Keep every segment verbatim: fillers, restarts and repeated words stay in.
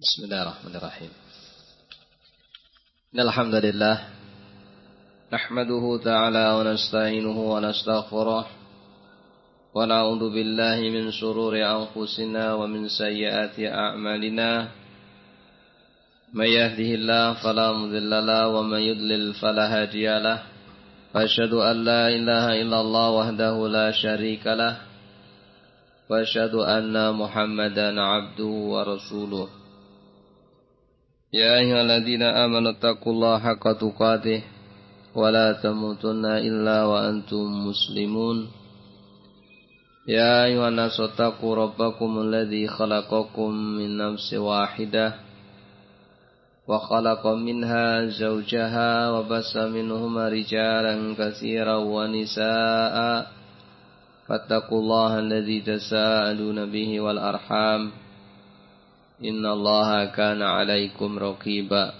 Bismillahirrahmanirrahim. Alhamdulillah nahmaduhu ta'ala wa nasta'inuhu wa nastaghfiruh wa na'udzu billahi min shururi anfusina wa min sayyiati a'malina. May yahdihillahu fala mudilla lahu wa may yudlil fala hadiya lahu. Asyhadu an la ilaha illallah wahdahu la syarika lahu wa asyhadu anna Muhammadan 'abduhu wa rasuluh. Ya ayyuhalladzina amanu taqullaha haqqa tuqatih wa la tamutunna illa wa antum muslimun. Ya ayyuhan nasu taqu rabbakumul ladzi khalaqakum min nafsin wahidah wa khalaqa minha zawjaha wa bassa minhuma rijalan katsiran wa nisaa'a fattaqullaha alladzi tasaaluna bihi wal arham innallaha kana 'alaikum raqiba.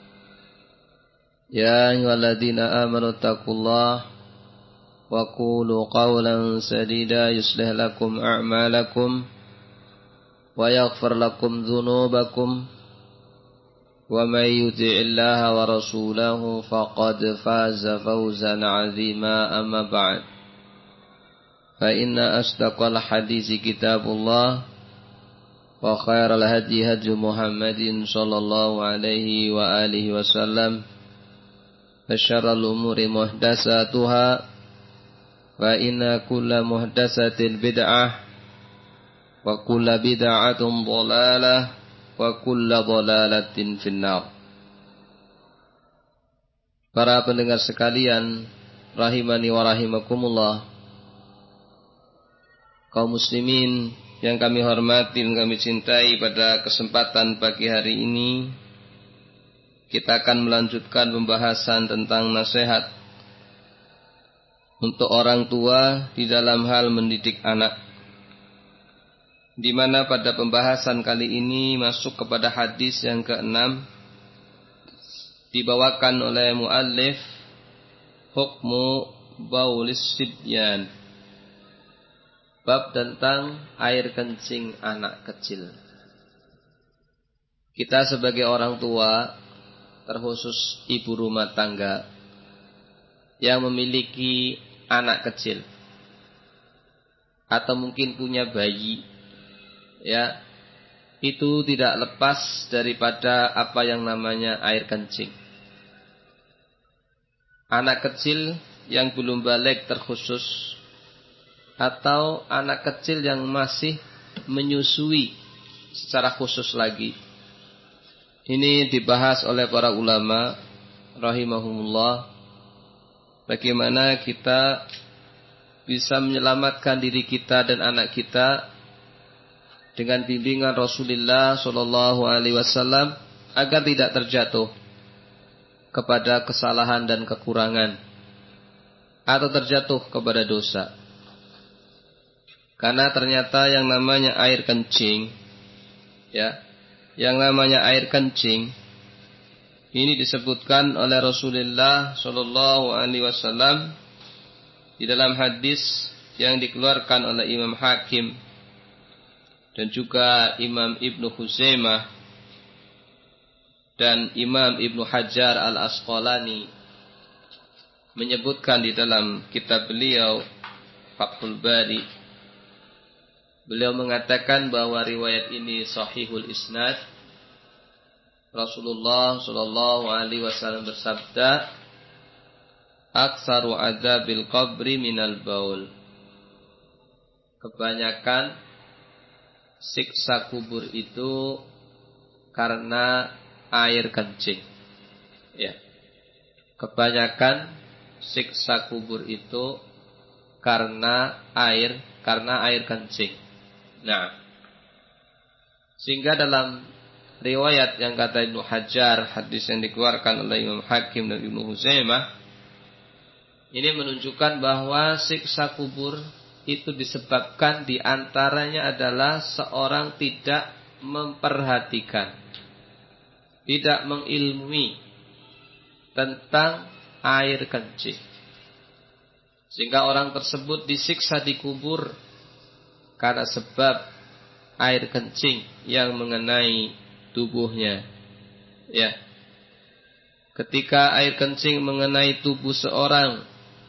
Ya ayyuhalladzina amanu taqullaha wa qulu qawlan sadida yuslih lakum a'malakum wa yaghfir lakum dhunubakum wa may yuti'illaha wa rasulahu faqad faza fawzan 'azima. Amma ba'd, fa inna asdaqal hadisi kitabullah wa khairal hadi hadi Muhammadin sallallahu alaihi wa alihi wasallam wa syarral umuri muhdatsatuha wa inna kulla muhdatsatin bid'ah wa kulla bid'atin dhalalah wa kulla dhalalatin finnar. Para pendengar sekalian rahimani wa rahimakumullah, kaum muslimin yang kami hormati dan kami cintai, pada kesempatan pagi hari ini kita akan melanjutkan pembahasan tentang nasihat untuk orang tua di dalam hal mendidik anak, di mana pada pembahasan kali ini masuk kepada hadis yang keenam, dibawakan oleh muallif, hukmu baulis sibyan, bab tentang air kencing anak kecil. Kita sebagai orang tua, terkhusus ibu rumah tangga yang memiliki anak kecil atau mungkin punya bayi, ya, itu tidak lepas daripada apa yang namanya air kencing. Anak kecil yang belum balik terkhusus, atau anak kecil yang masih menyusui secara khusus lagi. Ini dibahas oleh para ulama rahimahumullah, bagaimana kita bisa menyelamatkan diri kita dan anak kita dengan bimbingan Rasulullah sallallahu alaihi wasallam agar tidak terjatuh kepada kesalahan dan kekurangan atau terjatuh kepada dosa. Karena ternyata yang namanya air kencing, ya, yang namanya air kencing ini disebutkan oleh Rasulullah sallallahu alaihi wasallam di dalam hadis yang dikeluarkan oleh Imam Hakim dan juga Imam Ibnu Khuzaimah dan Imam Ibnu Hajar Al-Asqalani, menyebutkan di dalam kitab beliau Fathul Bari. Beliau mengatakan bahwa riwayat ini sahihul isnad. Rasulullah sallallahu alaihi wasallam bersabda, "Aktsaru adzabil qabri minal baul." Kebanyakan siksa kubur itu karena air kencing. Ya. Kebanyakan siksa kubur itu karena air karena air kencing. Nah, sehingga dalam riwayat yang kata Ibnu Hajar, hadis yang dikeluarkan oleh Imam Hakim dan Ibnu Huzaimah, ini menunjukkan bahwa siksa kubur itu disebabkan diantaranya adalah seorang tidak memperhatikan, tidak mengilmui tentang air kencing, sehingga orang tersebut disiksa di kubur karena sebab air kencing yang mengenai tubuhnya. Ya. Ketika air kencing mengenai tubuh seorang,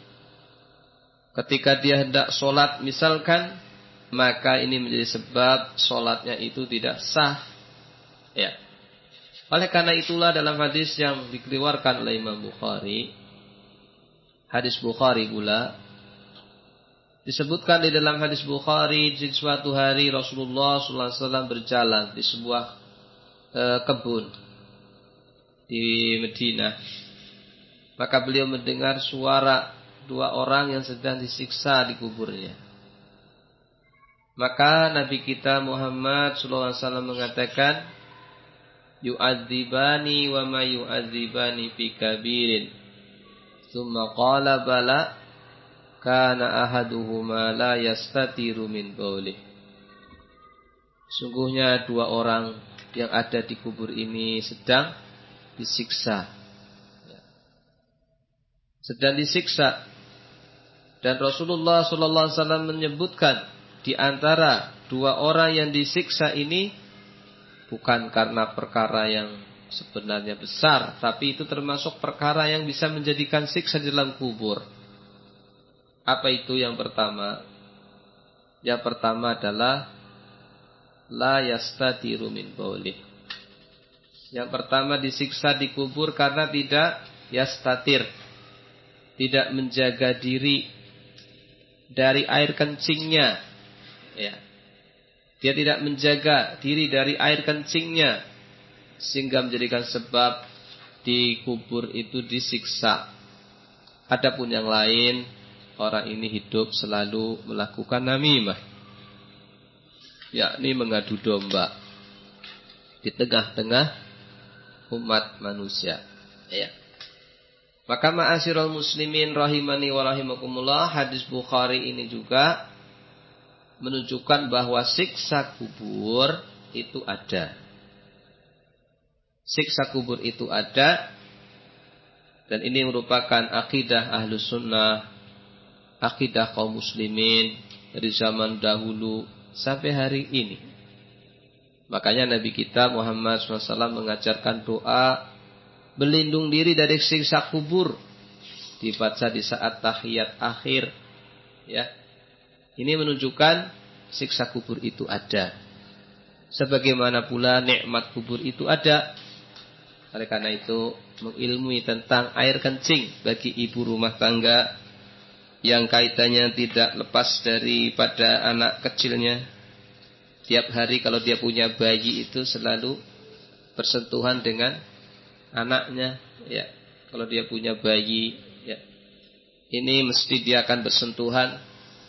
ketika dia hendak sholat misalkan, maka ini menjadi sebab sholatnya itu tidak sah. Ya. Oleh karena itulah dalam hadis yang dikeluarkan oleh Imam Bukhari, hadis Bukhari pula, disebutkan di dalam hadis Bukhari, di suatu hari Rasulullah sallallahu alaihi wasallam berjalan di sebuah e, kebun di Madinah. Maka beliau mendengar suara dua orang yang sedang disiksa di kuburnya. Maka Nabi kita Muhammad sallallahu alaihi wasallam mengatakan, yu'adzibani wa ma yu'adzibani fi kabirin. Tsumma qala bala kana ahaduhuma la yastatiru min baulih. Sungguhnya dua orang yang ada di kubur ini sedang disiksa. Sedang disiksa. Dan Rasulullah sallallahu alaihi wasallam menyebutkan di antara dua orang yang disiksa ini bukan karena perkara yang sebenarnya besar, tapi itu termasuk perkara yang bisa menjadikan siksa di dalam kubur. Apa itu yang pertama? Yang pertama adalah la yastatiru min baulih. Yang pertama disiksa di kubur karena tidak yastatir, tidak menjaga diri dari air kencingnya. Ya. Dia tidak menjaga diri dari air kencingnya, sehingga menjadikan sebab di kubur itu disiksa. Adapun yang lain, orang ini hidup selalu melakukan namimah, yakni mengadu domba di tengah-tengah umat manusia. Ya. Maka ma'asyiral muslimin rahimani wa rahimakumullah, hadis Bukhari ini juga menunjukkan bahwa siksa kubur itu ada. Siksa kubur itu ada, dan ini merupakan akidah Ahlus Sunnah, akidah kaum muslimin dari zaman dahulu sampai hari ini. Makanya Nabi kita Muhammad shallallahu alaihi wasallam mengajarkan doa berlindung diri dari siksa kubur, dibaca di saat tahiyat akhir. Ya. Ini menunjukkan siksa kubur itu ada. Sebagaimana pula nikmat kubur itu ada. Oleh karena itu, mengilmui tentang air kencing bagi ibu rumah tangga yang kaitannya tidak lepas daripada anak kecilnya. Tiap hari kalau dia punya bayi itu selalu bersentuhan dengan anaknya. Ya, kalau dia punya bayi, ya, ini mesti dia akan bersentuhan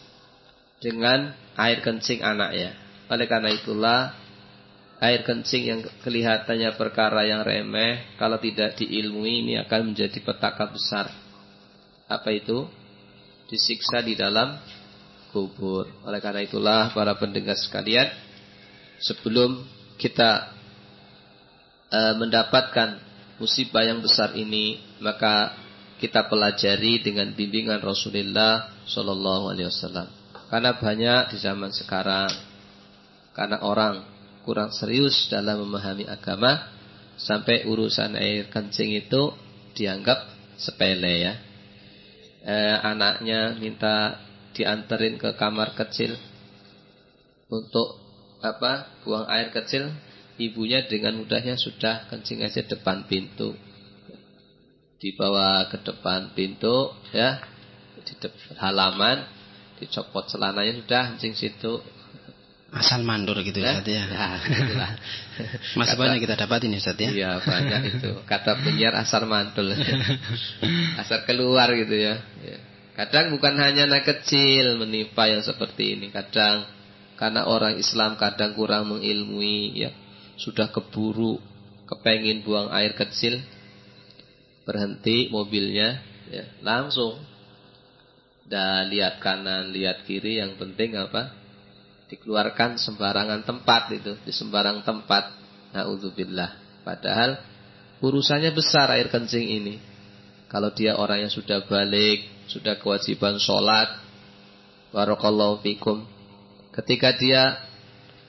dengan air kencing anaknya. Oleh karena itulah air kencing yang kelihatannya perkara yang remeh, kalau tidak diilmui ini akan menjadi petaka besar. Apa itu? Disiksa di dalam kubur. Oleh karena itulah para pendengar sekalian, sebelum kita e, mendapatkan musibah yang besar ini, maka kita pelajari dengan bimbingan Rasulullah Shallallahu Alaihi Wasallam. Karena banyak di zaman sekarang, karena orang kurang serius dalam memahami agama, sampai urusan air kencing itu dianggap sepele ya. Eh, anaknya minta dianterin ke kamar kecil untuk apa? Buang air kecil, ibunya dengan mudahnya sudah kencing aja depan pintu, dibawa ke depan pintu ya, di depan halaman, dicopot celananya sudah kencing situ. Asal mandor gitu ya, Ustaz ya. Ya, itulah. Masih kata, banyak kita dapatin ya, Ustaz ya. Iya, banyak itu. Kata penyiar asal mantul. Asal keluar gitu ya. Kadang bukan hanya anak kecil menimpa yang seperti ini. Kadang karena orang Islam kadang kurang mengilmui ya. Sudah keburu kepengin buang air kecil, berhenti mobilnya ya, langsung. Dan lihat kanan, lihat kiri, yang penting apa? Dikeluarkan sembarangan tempat itu, di sembarang tempat. Na'udzubillah. Padahal urusannya besar air kencing ini. Kalau dia orang yang sudah balik, sudah kewajiban sholat, barakallahu fikum, ketika dia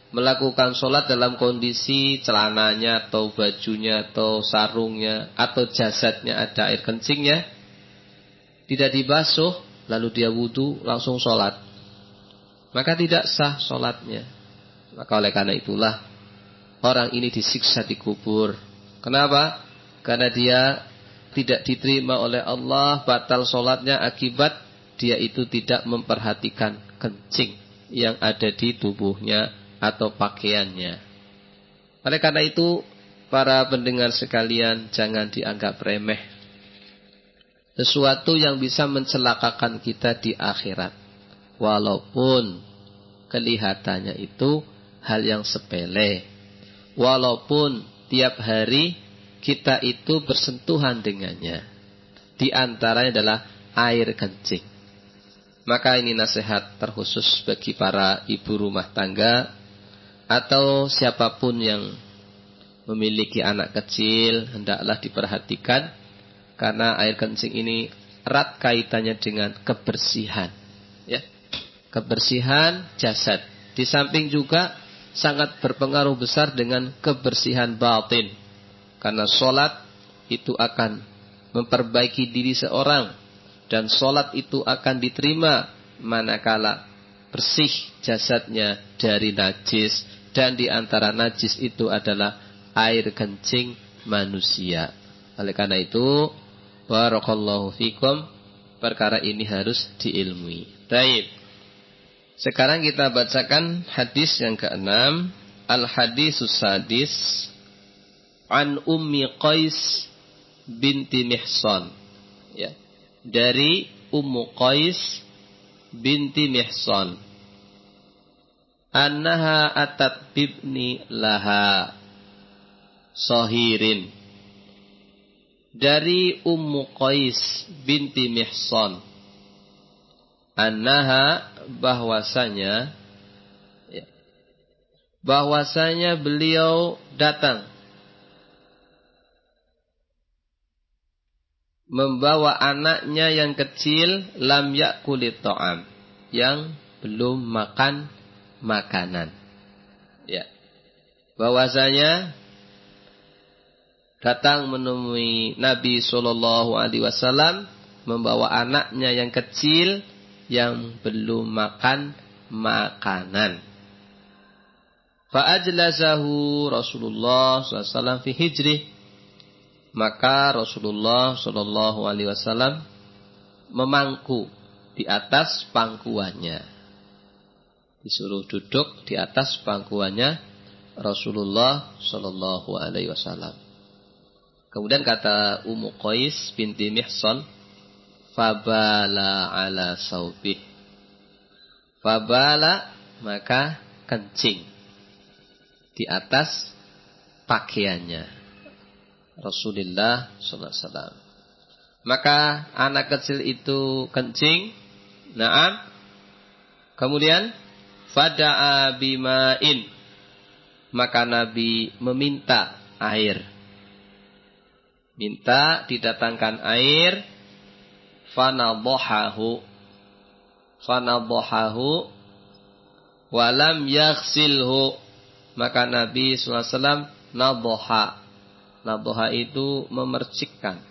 melakukan sholat dalam kondisi celananya atau bajunya atau sarungnya atau jasadnya ada air kencingnya, tidak dibasuh, lalu dia wudu langsung sholat, maka tidak sah sholatnya. Maka oleh karena itulah orang ini disiksa di kubur. Kenapa? Karena dia tidak diterima oleh Allah, batal sholatnya akibat dia itu tidak memperhatikan kencing yang ada di tubuhnya atau pakaiannya. Oleh karena itu, para pendengar sekalian, jangan dianggap remeh sesuatu yang bisa mencelakakan kita di akhirat. Walaupun kelihatannya itu hal yang sepele, walaupun tiap hari kita itu bersentuhan dengannya, di antaranya adalah air kencing. Maka ini nasihat terkhusus bagi para ibu rumah tangga atau siapapun yang memiliki anak kecil, hendaklah diperhatikan, karena air kencing ini erat kaitannya dengan kebersihan, ya, kebersihan jasad. Di samping juga sangat berpengaruh besar dengan kebersihan batin, karena sholat itu akan memperbaiki diri seorang, dan sholat itu akan diterima manakala bersih jasadnya dari najis, dan di antara najis itu adalah air kencing manusia. Oleh karena itu, barakallahu fikum, perkara ini harus diilmui. Baik. Sekarang kita bacakan hadis yang keenam, al-hadisus sadis, an Ummi Qais binti Mihsan. Ya. Dari Ummu Qais binti Mihsan. Annaha atat bibni laha sahirin. Dari Ummu Qais binti Mihsan, annaha, bahwasanya, ya, bahwasanya beliau datang membawa anaknya yang kecil, lam yakulit ta'am, yang belum makan makanan. Ya. Bahwasanya datang menemui Nabi sallallahu alaihi wasallam membawa anaknya yang kecil yang belum makan makanan. Fa ajlasahu Rasulullah sallallahu alaihi wasallam fi hijrih. Maka Rasulullah sallallahu alaihi wasallam memangku di atas pangkuannya. Disuruh duduk di atas pangkuannya Rasulullah sallallahu alaihi wasallam. Kemudian kata Ummu Qais binti Mihsan, fabala ala saubih. Fabala, maka kencing di atas pakaiannya Rasulullah sallallahu alaihi wasallam. Maka anak kecil itu kencing. Naam. Kemudian fada'a bima'in, maka Nabi meminta air. Minta didatangkan air. Fanadhahahu, fanadhahahu walam yaghsilhu, maka Nabi sallallahu alaihi wasallam nadhaha. Nadhaha itu memercikkan.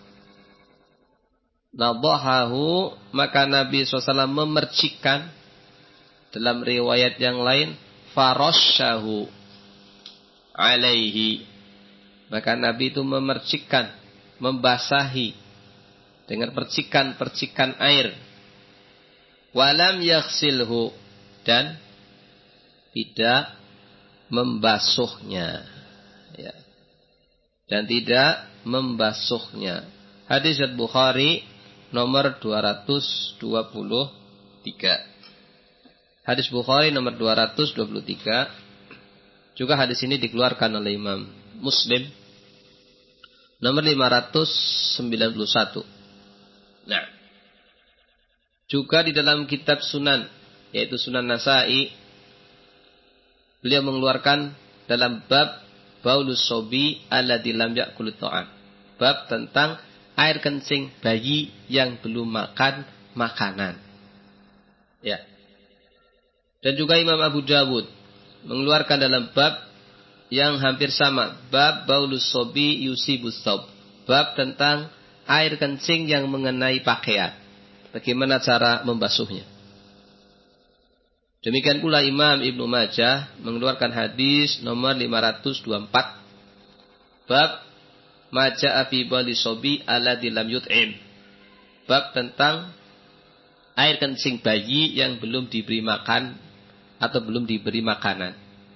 Nadhahahu, maka Nabi sallallahu alaihi wasallam memercikkan. Dalam riwayat yang lain, farashahu alaihi, maka Nabi itu memercikkan, membasahi dengan percikan-percikan air. Walam yaghsilhu, dan tidak membasuhnya, ya, dan tidak membasuhnya. Hadis Bukhari nomor dua ratus dua puluh tiga. Hadis Bukhari nomor dua ratus dua puluh tiga. Juga hadis ini dikeluarkan oleh Imam Muslim nomor lima ratus sembilan puluh satu. Nah, juga di dalam kitab Sunan, yaitu Sunan Nasa'i, beliau mengeluarkan dalam bab baulus sobi alladzi lam ya'kul ta'am, bab tentang air kencing bayi yang belum makan makanan. Ya. Dan juga Imam Abu Dawud mengeluarkan dalam bab yang hampir sama, bab baulus sobi yusibus sob, bab tentang air kencing yang mengenai pakaian, bagaimana cara membasuhnya. Demikian pula Imam Ibnu Majah mengeluarkan hadis nomor lima ratus dua puluh empat, bab maja'a fi bali sobi alladzi lam yut'im, bab tentang air kencing bayi yang belum diberi makan atau belum diberi makanan,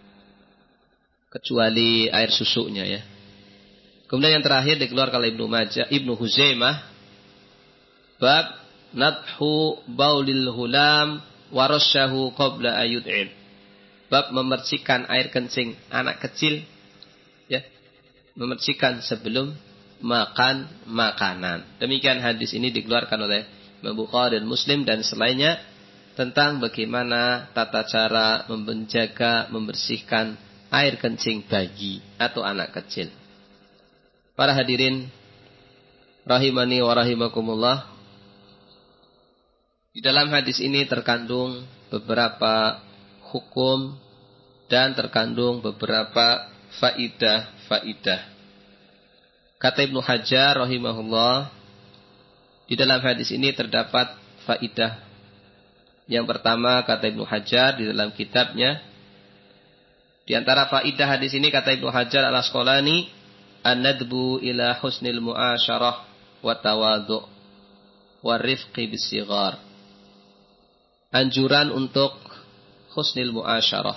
kecuali air susunya ya. Kemudian yang terakhir dikeluarkan oleh Ibnu Majah, Ibnu Huzaimah, bab nadhu baulil hulam warasyahu qabla ayud'im, bab memercikan air kencing anak kecil ya, memercikan sebelum makan makanan. Demikian hadis ini dikeluarkan oleh Imam Bukhari dan Muslim dan selainnya tentang bagaimana tata cara menjaga, membersihkan air kencing bayi atau anak kecil. Para hadirin rahimani wa rahimakumullah, di dalam hadis ini terkandung beberapa hukum dan terkandung beberapa faidah-faidah. Kata Ibnu Hajar rahimahullah, di dalam hadis ini terdapat faidah. Yang pertama, kata Ibnu Hajar di dalam kitabnya, di antara faidah hadis ini kata Ibnu Hajar al-Asqalani, an-nadbu ila husnil mu'asyarah wa tawadhu' wa rifqi bisighar. Anjuran untuk husnil mu'asyarah.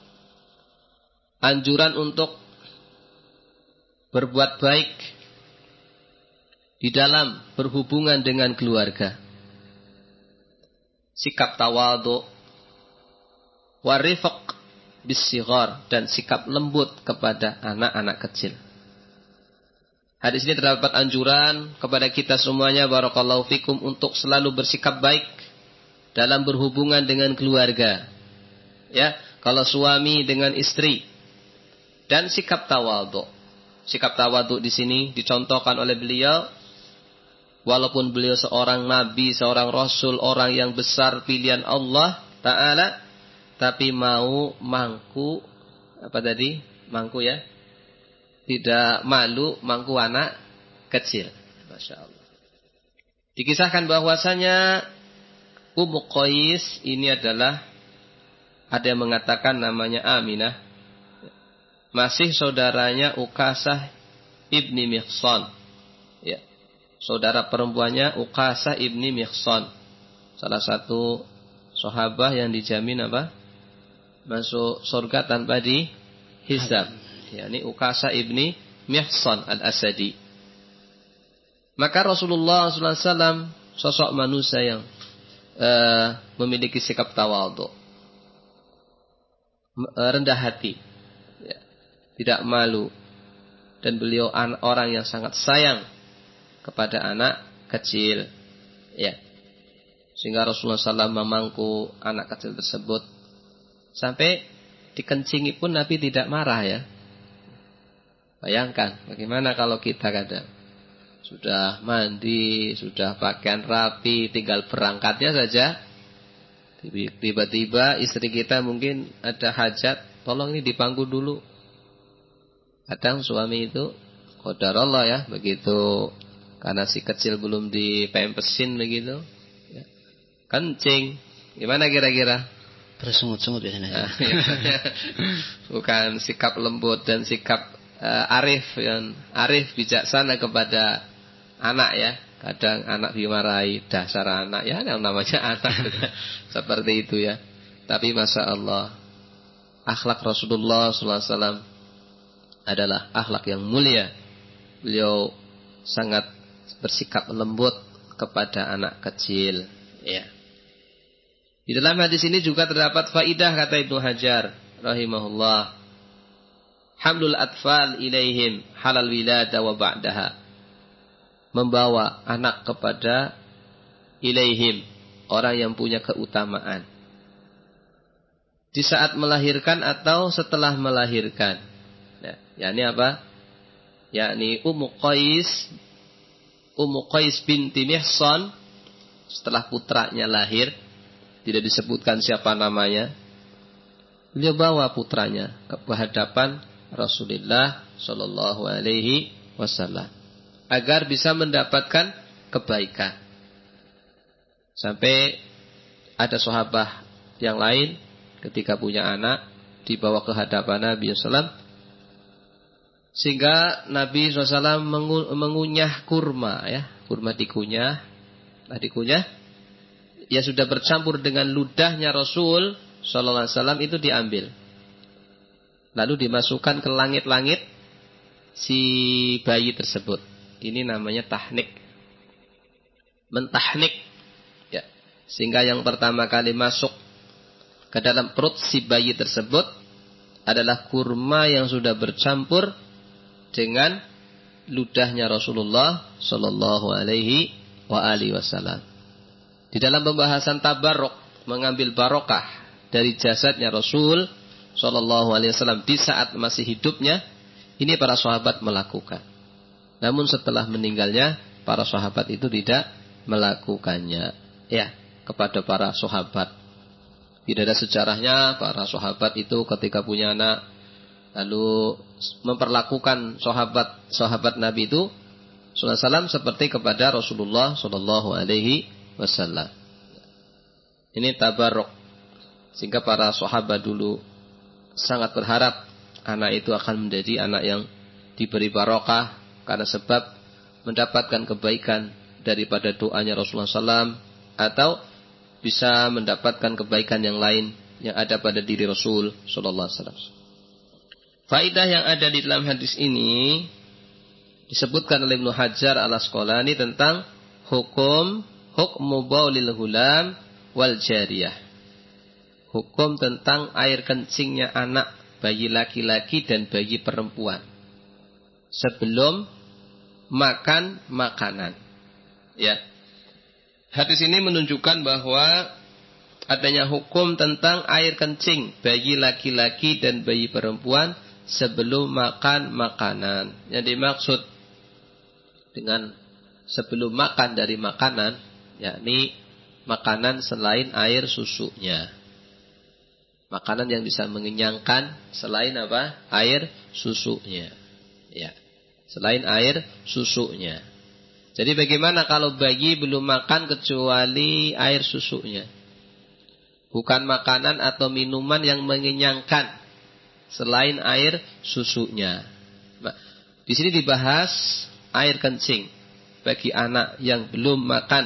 Anjuran untuk berbuat baik di dalam berhubungan dengan keluarga. Sikap tawadhu, warifq bisighar, dan sikap lembut kepada anak-anak kecil. Hadis ini terdapat anjuran kepada kita semuanya, barakallahu fikum, untuk selalu bersikap baik dalam berhubungan dengan keluarga. Ya, kalau suami dengan istri, dan sikap tawadhu. Sikap tawadhu di sini dicontohkan oleh beliau. Walaupun beliau seorang nabi, seorang rasul, orang yang besar pilihan Allah Ta'ala, tapi mau mangku, apa tadi? Mangku ya? Tidak malu mangku anak kecil. Masya Allah. Dikisahkan bahwasanya Ummu Qais ini adalah, ada yang mengatakan namanya Aminah, masih saudaranya Ukasah ibni Mihsan. Ya. Saudara perempuannya Ukasah ibni Mihsan, salah satu sahabat yang dijamin apa? Masuk surga tanpa dihisab. yakni Ukasah ibni Mihsan al-Asadi. Maka Rasulullah sallallahu alaihi wasallam sosok manusia yang uh, memiliki sikap tawadhu, rendah hati, ya, tidak malu, dan beliau orang yang sangat sayang kepada anak kecil, ya. Sehingga Rasulullah sallallahu alaihi wasallam memangku anak kecil tersebut sampai dikencingi pun Nabi tidak marah, ya. Bayangkan bagaimana kalau kita kadang sudah mandi, sudah pakaian rapi, tinggal berangkatnya saja, tiba-tiba istri kita mungkin ada hajat, tolong ini dipangku dulu. Kadang suami itu qadarullah, ya, begitu, karena si kecil belum dipempesin begitu, ya, kencing, gimana kira-kira? Bersungut-sungut biasanya. Bukan sikap lembut dan sikap uh, arif, yang arif bijaksana kepada anak, ya. Kadang anak dimarahi, dasar anak, ya, yang namanya anak seperti itu, ya. Tapi masya Allah, akhlak Rasulullah sallallahu alaihi wasallam adalah akhlak yang mulia. Beliau sangat bersikap lembut kepada anak kecil, ya. Di dalam hadis ini juga terdapat faidah, kata Ibnu Hajar rahimahullah, hamlul atfal ilaihim halal wilada wa ba'daha, membawa anak kepada ilaihim, orang yang punya keutamaan, di saat melahirkan atau setelah melahirkan. Nah, yakni apa? Yakni Ummu Qais, Ummu Qais binti Mihsan, setelah putranya lahir, tidak disebutkan siapa namanya, beliau bawa putranya ke hadapan Rasulullah Shallallahu Alaihi Wasallam agar bisa mendapatkan kebaikan. Sampai ada sahabat yang lain ketika punya anak dibawa ke hadapan Nabi Sallallahu Alaihi Wasallam, sehingga Nabi Sallallahu Alaihi Wasallam mengunyah kurma, ya, kurma dikunyah, nah dikunyah, ya sudah bercampur dengan ludahnya Rasul Sallallahu Alaihi Wasallam itu diambil, lalu dimasukkan ke langit-langit si bayi tersebut. Ini namanya tahnik, mentahnik, ya, sehingga yang pertama kali masuk ke dalam perut si bayi tersebut adalah kurma yang sudah bercampur dengan ludahnya Rasulullah Sallallahu Alaihi Wasallam. Di dalam pembahasan tabarruk, mengambil barokah dari jasadnya Rasul Sallallahu Alaihi Wasallam di saat masih hidupnya, ini para sahabat melakukan. Namun setelah meninggalnya, para sahabat itu tidak melakukannya. Ya, kepada para sahabat. Tidak ada sejarahnya para sahabat itu ketika punya anak lalu memperlakukan sahabat-sahabat Nabi itu sallallahu alaihi wasallam seperti kepada Rasulullah sallallahu alaihi wasallam. Ini tabarruk. Sehingga para sahabat dulu sangat berharap anak itu akan menjadi anak yang diberi barokah karena sebab mendapatkan kebaikan daripada doanya Rasulullah sallallahu alaihi wasallam, atau bisa mendapatkan kebaikan yang lain yang ada pada diri Rasul sallallahu alaihi wasallam. Faidah yang ada di dalam hadis ini disebutkan oleh Ibnu Hajar Al-Asqalani tentang hukum hukmu baulil hulam wal jariyah. Hukum tentang air kencingnya anak bayi laki-laki dan bayi perempuan sebelum makan makanan. Ya. Hadis ini menunjukkan bahwa adanya hukum tentang air kencing bayi laki-laki dan bayi perempuan sebelum makan makanan. Yang dimaksud dengan sebelum makan dari makanan, yakni makanan selain air susunya. Makanan yang bisa mengenyangkan selain apa? Air susunya. Ya. Selain air susunya. Jadi bagaimana kalau bayi belum makan kecuali air susunya? Bukan makanan atau minuman yang mengenyangkan selain air susunya. Di sini dibahas air kencing bagi anak yang belum makan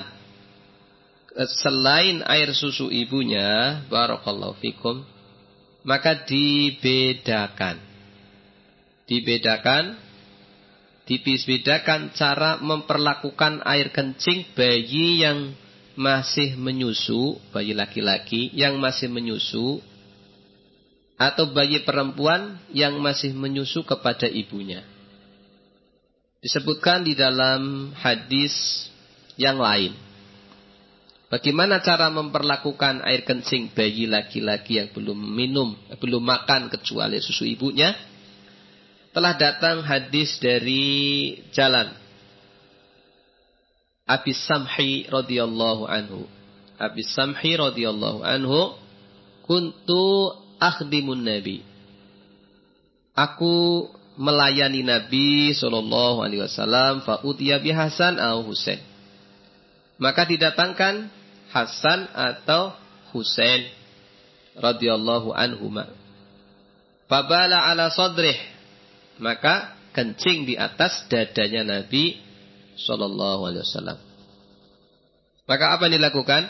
selain air susu ibunya, barakallahu fikum, maka dibedakan. Dibedakan, dibedakan cara memperlakukan air kencing bayi yang masih menyusu, bayi laki-laki yang masih menyusu, atau bayi perempuan yang masih menyusu kepada ibunya. Disebutkan di dalam hadis yang lain. Bagaimana cara memperlakukan air kencing bayi laki-laki yang belum minum, belum makan kecuali susu ibunya? Telah datang hadis dari jalan Abi Samhi radhiyallahu anhu. Abi Samhi radhiyallahu anhu, kuntu akhdimun Nabi. Aku melayani Nabi sallallahu alaihi wasallam, fa utiya bi Hasan au Husain. Maka didatangkan Hasan atau Husain radhiyallahu anhuma. Fabala ala sadrih, maka kencing di atas dadanya Nabi sallallahu alaihi wasallam. Maka apa yang dilakukan?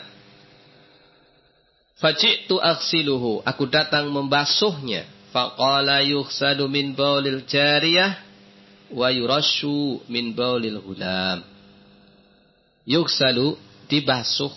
Faji'tu aghsiluhu, aku datang membasuhnya. Faqala yughsalu min baulil jariyah wa yurashu min baulil hulam. Yughsalu, dibasuh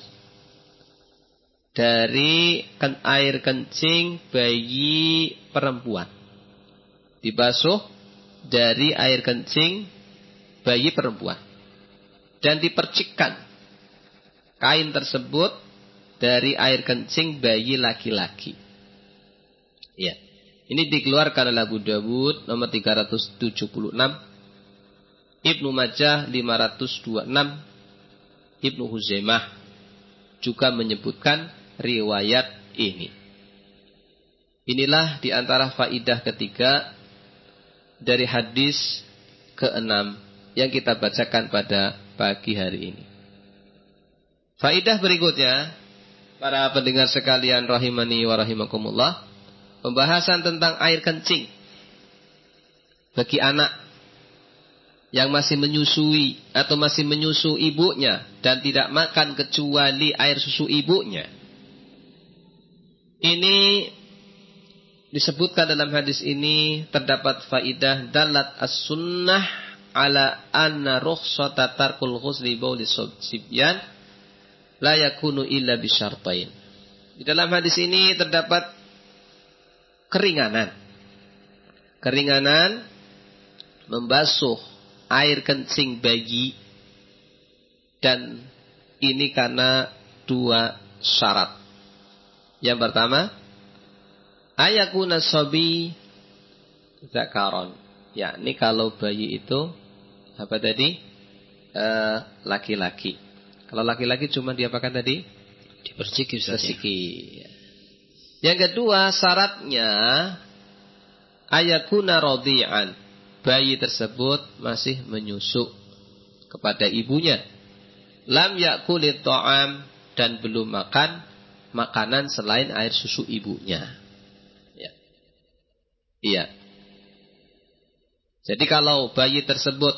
dari air kencing bayi perempuan. Dibasuh dari air kencing bayi perempuan. Dan dipercikkan kain tersebut dari air kencing bayi laki-laki. Ya. Ini dikeluarkan oleh Abu Dawud nomor tiga ratus tujuh puluh enam, Ibnu Majah lima ratus dua puluh enam, Ibnu Huzaimah juga menyebutkan riwayat ini. Inilah di antara faidah ketiga dari hadis keenam yang kita bacakan pada pagi hari ini. Faidah berikutnya, para pendengar sekalian rahimani wa rahimakumullah, pembahasan tentang air kencing bagi anak yang masih menyusui atau masih menyusu ibunya dan tidak makan kecuali air susu ibunya. Ini disebutkan dalam hadis ini terdapat faidah dalat as-sunnah ala anna rukhsata tarkul ghusli bauli sibyan la yakunu illa bisyartain. Di dalam hadis ini terdapat keringanan. Keringanan membasuh air kencing bayi, dan ini karena dua syarat. Yang pertama, ayakuna sabi zakaron, yakni kalau bayi itu apa tadi e, laki-laki. Kalau laki-laki cuma diapakan tadi? Diperciki. Diperciki. Yang kedua syaratnya ayakuna radi'an, bayi tersebut masih menyusu kepada ibunya. Lam yakulit ta'am, dan belum makan makanan selain air susu ibunya. Ya. Iya. Jadi kalau bayi tersebut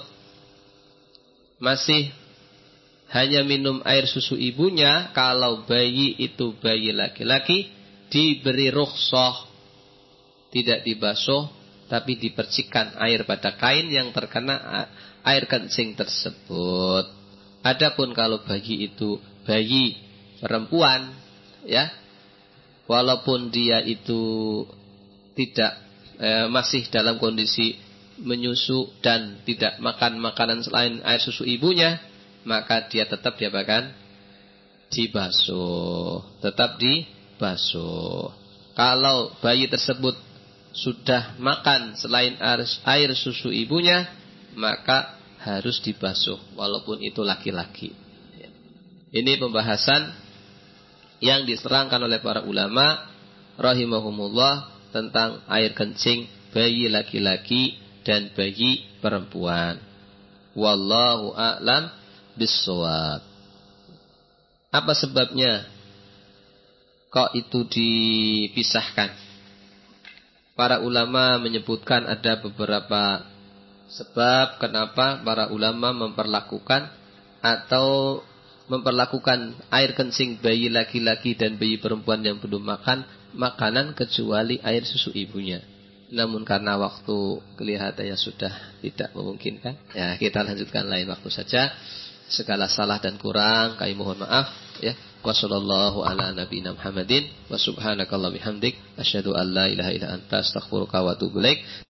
masih hanya minum air susu ibunya, kalau bayi itu bayi laki-laki, diberi rukhsah, tidak dibasuh, tapi dipercikkan air pada kain yang terkena air kencing tersebut. Adapun kalau bayi itu bayi perempuan, ya, walaupun dia itu tidak eh, masih dalam kondisi menyusu dan tidak makan makanan selain air susu ibunya, maka dia tetap diapakan? Dibasuh, tetap dibasuh. Kalau bayi tersebut sudah makan selain air susu ibunya, maka harus dibasuh walaupun itu laki-laki. Ini pembahasan yang diserangkan oleh para ulama rahimahumullah tentang air kencing bayi laki-laki dan bayi perempuan. Wallahu a'lam bissawab. Apa sebabnya kok itu dipisahkan? Para ulama menyebutkan ada beberapa sebab kenapa para ulama memperlakukan atau memperlakukan air kencing bayi laki-laki dan bayi perempuan yang belum makan makanan kecuali air susu ibunya. Namun karena waktu kelihatannya sudah tidak memungkinkan, ya kita lanjutkan lain waktu saja. Segala salah dan kurang kami mohon maaf, ya. Wassallallahu ala nabiyina Muhammadin wa subhanakallah bihamdik asyhadu an la ilaha illa anta astaghfiruka wa atubu ilaik.